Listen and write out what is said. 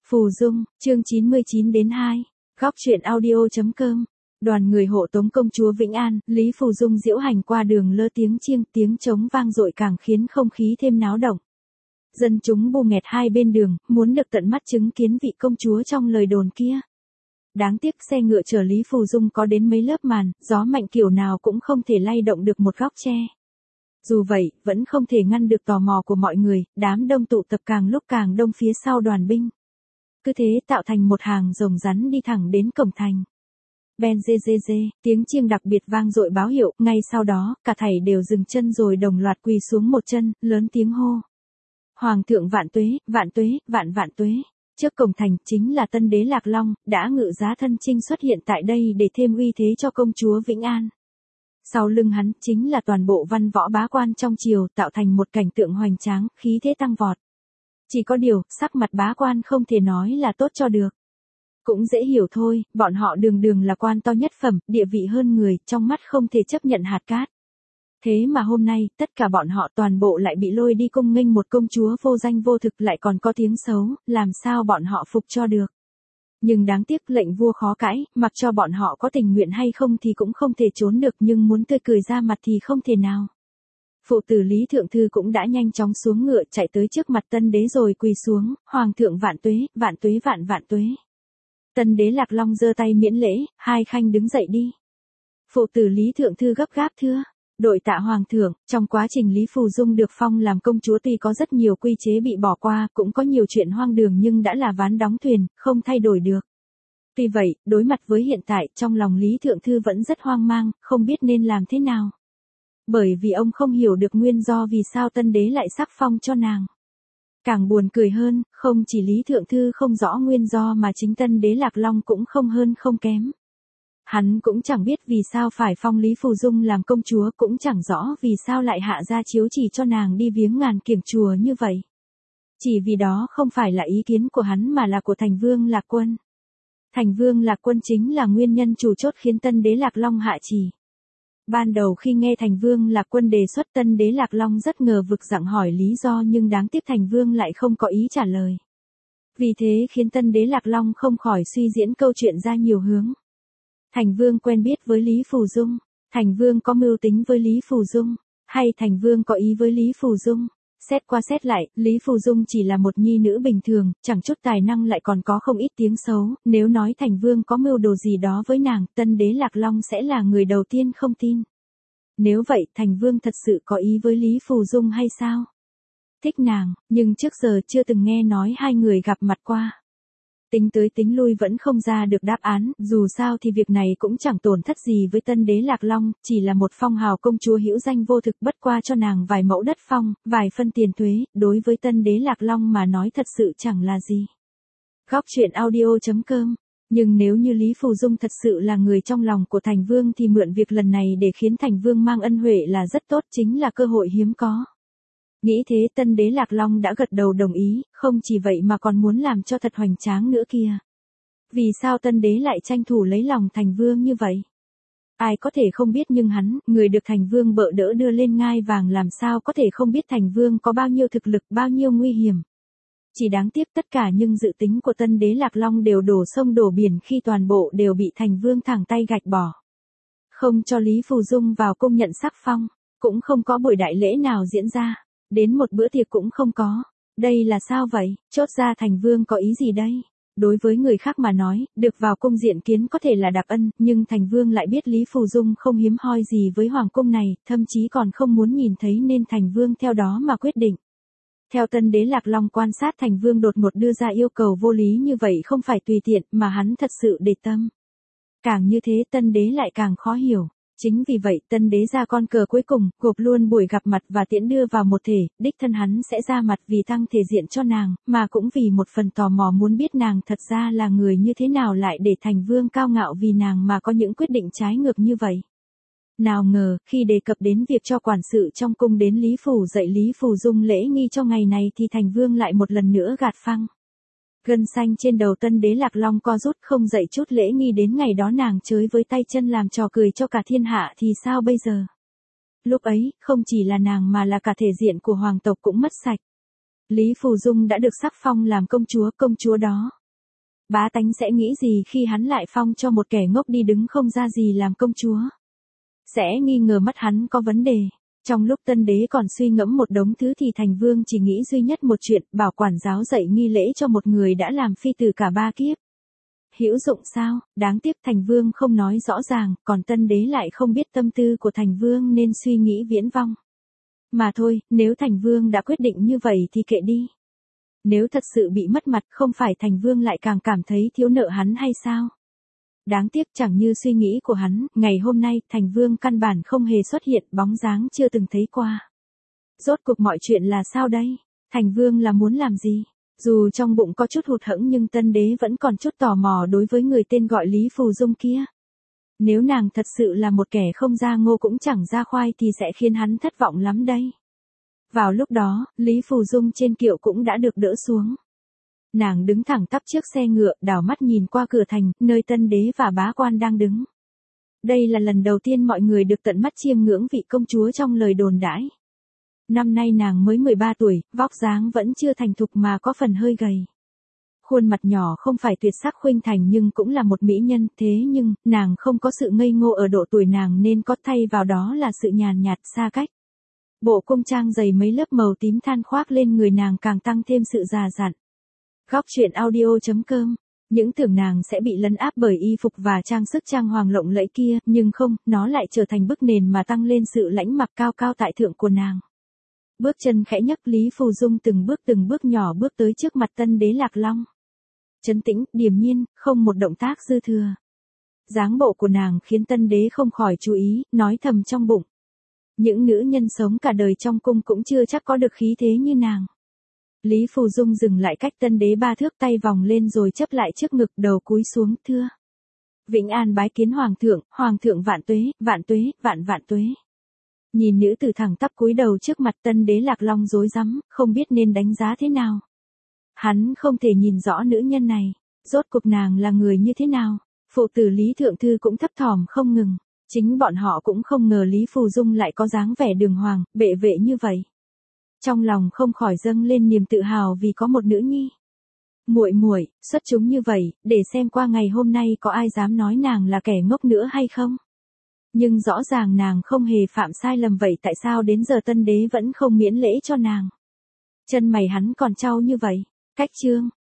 Phù Dung, chương 99-2, góc truyện audio.com. Đoàn người hộ tống công chúa Vĩnh An, Lý Phù Dung diễu hành qua đường lơ tiếng chiêng, tiếng trống vang dội càng khiến không khí thêm náo động. Dân chúng bù nghẹt hai bên đường, muốn được tận mắt chứng kiến vị công chúa trong lời đồn kia. Đáng tiếc xe ngựa chở Lý Phù Dung có đến mấy lớp màn, gió mạnh kiểu nào cũng không thể lay động được một góc tre. Dù vậy, vẫn không thể ngăn được tò mò của mọi người, đám đông tụ tập càng lúc càng đông phía sau đoàn binh. Cứ thế tạo thành một hàng rồng rắn đi thẳng đến cổng thành. Ben dê dê dê, tiếng chiêng đặc biệt vang dội báo hiệu, ngay sau đó, cả thảy đều dừng chân rồi đồng loạt quỳ xuống một chân, lớn tiếng hô. Hoàng thượng vạn tuế, vạn tuế, vạn vạn tuế. Trước cổng thành chính là tân đế Lạc Long, đã ngự giá thân chinh xuất hiện tại đây để thêm uy thế cho công chúa Vĩnh An. Sau lưng hắn chính là toàn bộ văn võ bá quan trong triều, tạo thành một cảnh tượng hoành tráng, khí thế tăng vọt. Chỉ có điều, sắc mặt bá quan không thể nói là tốt cho được. Cũng dễ hiểu thôi, bọn họ đường đường là quan to nhất phẩm, địa vị hơn người, trong mắt không thể chấp nhận hạt cát. Thế mà hôm nay, tất cả bọn họ toàn bộ lại bị lôi đi cung nghênh một công chúa vô danh vô thực lại còn có tiếng xấu, làm sao bọn họ phục cho được. Nhưng đáng tiếc lệnh vua khó cãi, mặc cho bọn họ có tình nguyện hay không thì cũng không thể trốn được, nhưng muốn tươi cười ra mặt thì không thể nào. Phụ tử Lý Thượng Thư cũng đã nhanh chóng xuống ngựa chạy tới trước mặt tân đế rồi quỳ xuống, Hoàng thượng vạn tuế, vạn tuế vạn vạn tuế. Tân đế Lạc Long giơ tay miễn lễ, hai khanh đứng dậy đi. Phụ tử Lý Thượng Thư gấp gáp thưa. Đội tạ Hoàng thượng, trong quá trình Lý Phù Dung được phong làm công chúa tuy có rất nhiều quy chế bị bỏ qua, cũng có nhiều chuyện hoang đường nhưng đã là ván đóng thuyền, không thay đổi được. Tuy vậy, đối mặt với hiện tại, trong lòng Lý Thượng Thư vẫn rất hoang mang, không biết nên làm thế nào. Bởi vì ông không hiểu được nguyên do vì sao tân đế lại sắc phong cho nàng. Càng buồn cười hơn, không chỉ Lý Thượng Thư không rõ nguyên do mà chính tân đế Lạc Long cũng không hơn không kém. Hắn cũng chẳng biết vì sao phải phong Lý Phù Dung làm công chúa, cũng chẳng rõ vì sao lại hạ ra chiếu chỉ cho nàng đi viếng ngàn kiểng chùa như vậy. Chỉ vì đó không phải là ý kiến của hắn mà là của Thành Vương Lạc Quân. Thành Vương Lạc Quân chính là nguyên nhân chủ chốt khiến tân đế Lạc Long hạ chỉ. Ban đầu khi nghe Thành Vương Lạc Quân đề xuất, tân đế Lạc Long rất ngờ vực dặng hỏi lý do, nhưng đáng tiếc Thành Vương lại không có ý trả lời. Vì thế khiến tân đế Lạc Long không khỏi suy diễn câu chuyện ra nhiều hướng. Thành Vương quen biết với Lý Phù Dung, Thành Vương có mưu tính với Lý Phù Dung, hay Thành Vương có ý với Lý Phù Dung. Xét qua xét lại, Lý Phù Dung chỉ là một nhi nữ bình thường, chẳng chút tài năng lại còn có không ít tiếng xấu, nếu nói Thành Vương có mưu đồ gì đó với nàng, tân đế Lạc Long sẽ là người đầu tiên không tin. Nếu vậy, Thành Vương thật sự có ý với Lý Phù Dung hay sao? Thích nàng, nhưng trước giờ chưa từng nghe nói hai người gặp mặt qua. Tính tới tính lui vẫn không ra được đáp án, dù sao thì việc này cũng chẳng tổn thất gì với tân đế Lạc Long, chỉ là một phong hào công chúa hữu danh vô thực, bất qua cho nàng vài mẫu đất phong, vài phân tiền thuế, đối với tân đế Lạc Long mà nói thật sự chẳng là gì. Góc truyện audio.com. Nhưng nếu như Lý Phù Dung thật sự là người trong lòng của Thành Vương thì mượn việc lần này để khiến Thành Vương mang ân huệ là rất tốt, chính là cơ hội hiếm có. Nghĩ thế tân đế Lạc Long đã gật đầu đồng ý, không chỉ vậy mà còn muốn làm cho thật hoành tráng nữa kìa. Vì sao tân đế lại tranh thủ lấy lòng Thành Vương như vậy? Ai có thể không biết, nhưng hắn, người được Thành Vương bợ đỡ đưa lên ngai vàng, làm sao có thể không biết Thành Vương có bao nhiêu thực lực, bao nhiêu nguy hiểm. Chỉ đáng tiếc tất cả những dự tính của tân đế Lạc Long đều đổ sông đổ biển khi toàn bộ đều bị Thành Vương thẳng tay gạch bỏ. Không cho Lý Phù Dung vào cung nhận sắc phong, cũng không có buổi đại lễ nào diễn ra. Đến một bữa tiệc cũng không có. Đây là sao vậy? Chốt ra Thành Vương có ý gì đây? Đối với người khác mà nói, được vào cung diện kiến có thể là đặc ân, nhưng Thành Vương lại biết Lý Phù Dung không hiếm hoi gì với hoàng cung này, thậm chí còn không muốn nhìn thấy, nên Thành Vương theo đó mà quyết định. Theo tân đế Lạc Long quan sát, Thành Vương đột ngột đưa ra yêu cầu vô lý như vậy không phải tùy tiện mà hắn thật sự để tâm. Càng như thế tân đế lại càng khó hiểu. Chính vì vậy tân đế ra con cờ cuối cùng, gộp luôn buổi gặp mặt và tiễn đưa vào một thể, đích thân hắn sẽ ra mặt vì tăng thể diện cho nàng, mà cũng vì một phần tò mò muốn biết nàng thật ra là người như thế nào lại để Thành Vương cao ngạo vì nàng mà có những quyết định trái ngược như vậy. Nào ngờ, khi đề cập đến việc cho quản sự trong cung đến Lý Phủ dạy Lý Phù Dung lễ nghi cho ngày này thì Thành Vương lại một lần nữa gạt phăng. Gân xanh trên đầu tân đế Lạc Long co rút, không dạy chút lễ nghi đến ngày đó nàng chới với tay chân làm trò cười cho cả thiên hạ thì sao bây giờ? Lúc ấy, không chỉ là nàng mà là cả thể diện của hoàng tộc cũng mất sạch. Lý Phù Dung đã được sắc phong làm công chúa đó Bá tánh sẽ nghĩ gì khi hắn lại phong cho một kẻ ngốc đi đứng không ra gì làm công chúa? Sẽ nghi ngờ mắt hắn có vấn đề. Trong lúc tân đế còn suy ngẫm một đống thứ thì thành vương chỉ nghĩ duy nhất một chuyện, bảo quản giáo dạy nghi lễ cho một người đã làm phi tử cả 3 kiếp. Hữu dụng sao? Đáng tiếc thành vương không nói rõ ràng, còn tân đế lại không biết tâm tư của thành vương nên suy nghĩ viễn vông. Mà thôi, nếu thành vương đã quyết định như vậy thì kệ đi. Nếu thật sự bị mất mặt không phải thành vương lại càng cảm thấy thiếu nợ hắn hay sao? Đáng tiếc chẳng như suy nghĩ của hắn, ngày hôm nay thành vương căn bản không hề xuất hiện, bóng dáng chưa từng thấy qua. Rốt cuộc mọi chuyện là sao đây? Thành vương là muốn làm gì? Dù trong bụng có chút hụt hẫng nhưng tân đế vẫn còn chút tò mò đối với người tên gọi Lý Phù Dung kia. Nếu nàng thật sự là một kẻ không ra ngô cũng chẳng ra khoai thì sẽ khiến hắn thất vọng lắm đây. Vào lúc đó, Lý Phù Dung trên kiệu cũng đã được đỡ xuống. Nàng đứng thẳng tắp trước xe ngựa, đảo mắt nhìn qua cửa thành, nơi tân đế và bá quan đang đứng. Đây là lần đầu tiên mọi người được tận mắt chiêm ngưỡng vị công chúa trong lời đồn đãi. Năm nay nàng mới 13 tuổi, vóc dáng vẫn chưa thành thục mà có phần hơi gầy. Khuôn mặt nhỏ không phải tuyệt sắc khuynh thành nhưng cũng là một mỹ nhân, thế nhưng, nàng không có sự ngây ngô ở độ tuổi nàng nên có thay vào đó là sự nhàn nhạt xa cách. Bộ cung trang dày mấy lớp màu tím than khoác lên người nàng càng tăng thêm sự già dặn. Góc truyện audio.com. Những tưởng nàng sẽ bị lấn áp bởi y phục và trang sức trang hoàng lộng lẫy kia, nhưng không, nó lại trở thành bức nền mà tăng lên sự lãnh mặc cao cao tại thượng của nàng. Bước chân khẽ nhấc, Lý Phù Dung từng bước nhỏ bước tới trước mặt tân đế Lạc Long. Trấn tĩnh, điềm nhiên, không một động tác dư thừa. Dáng bộ của nàng khiến tân đế không khỏi chú ý, nói thầm trong bụng. Những nữ nhân sống cả đời trong cung cũng chưa chắc có được khí thế như nàng. Lý Phù Dung dừng lại cách tân đế 3 thước, tay vòng lên rồi chấp lại trước ngực, đầu cúi xuống, thưa. Vĩnh An bái kiến hoàng thượng vạn tuế, vạn tuế. Nhìn nữ tử thẳng tắp cúi đầu trước mặt, tân đế Lạc Long rối rắm, không biết nên đánh giá thế nào. Hắn không thể nhìn rõ nữ nhân này, rốt cuộc nàng là người như thế nào. Phụ tử Lý Thượng Thư cũng thấp thỏm không ngừng, chính bọn họ cũng không ngờ Lý Phù Dung lại có dáng vẻ đường hoàng, bệ vệ như vậy. Trong lòng không khỏi dâng lên niềm tự hào vì có một nữ nhi. Muội, xuất chúng như vậy, để xem qua ngày hôm nay có ai dám nói nàng là kẻ ngốc nữa hay không. Nhưng rõ ràng nàng không hề phạm sai lầm, vậy tại sao đến giờ tân đế vẫn không miễn lễ cho nàng? Chân mày hắn còn chau như vậy. Cách chương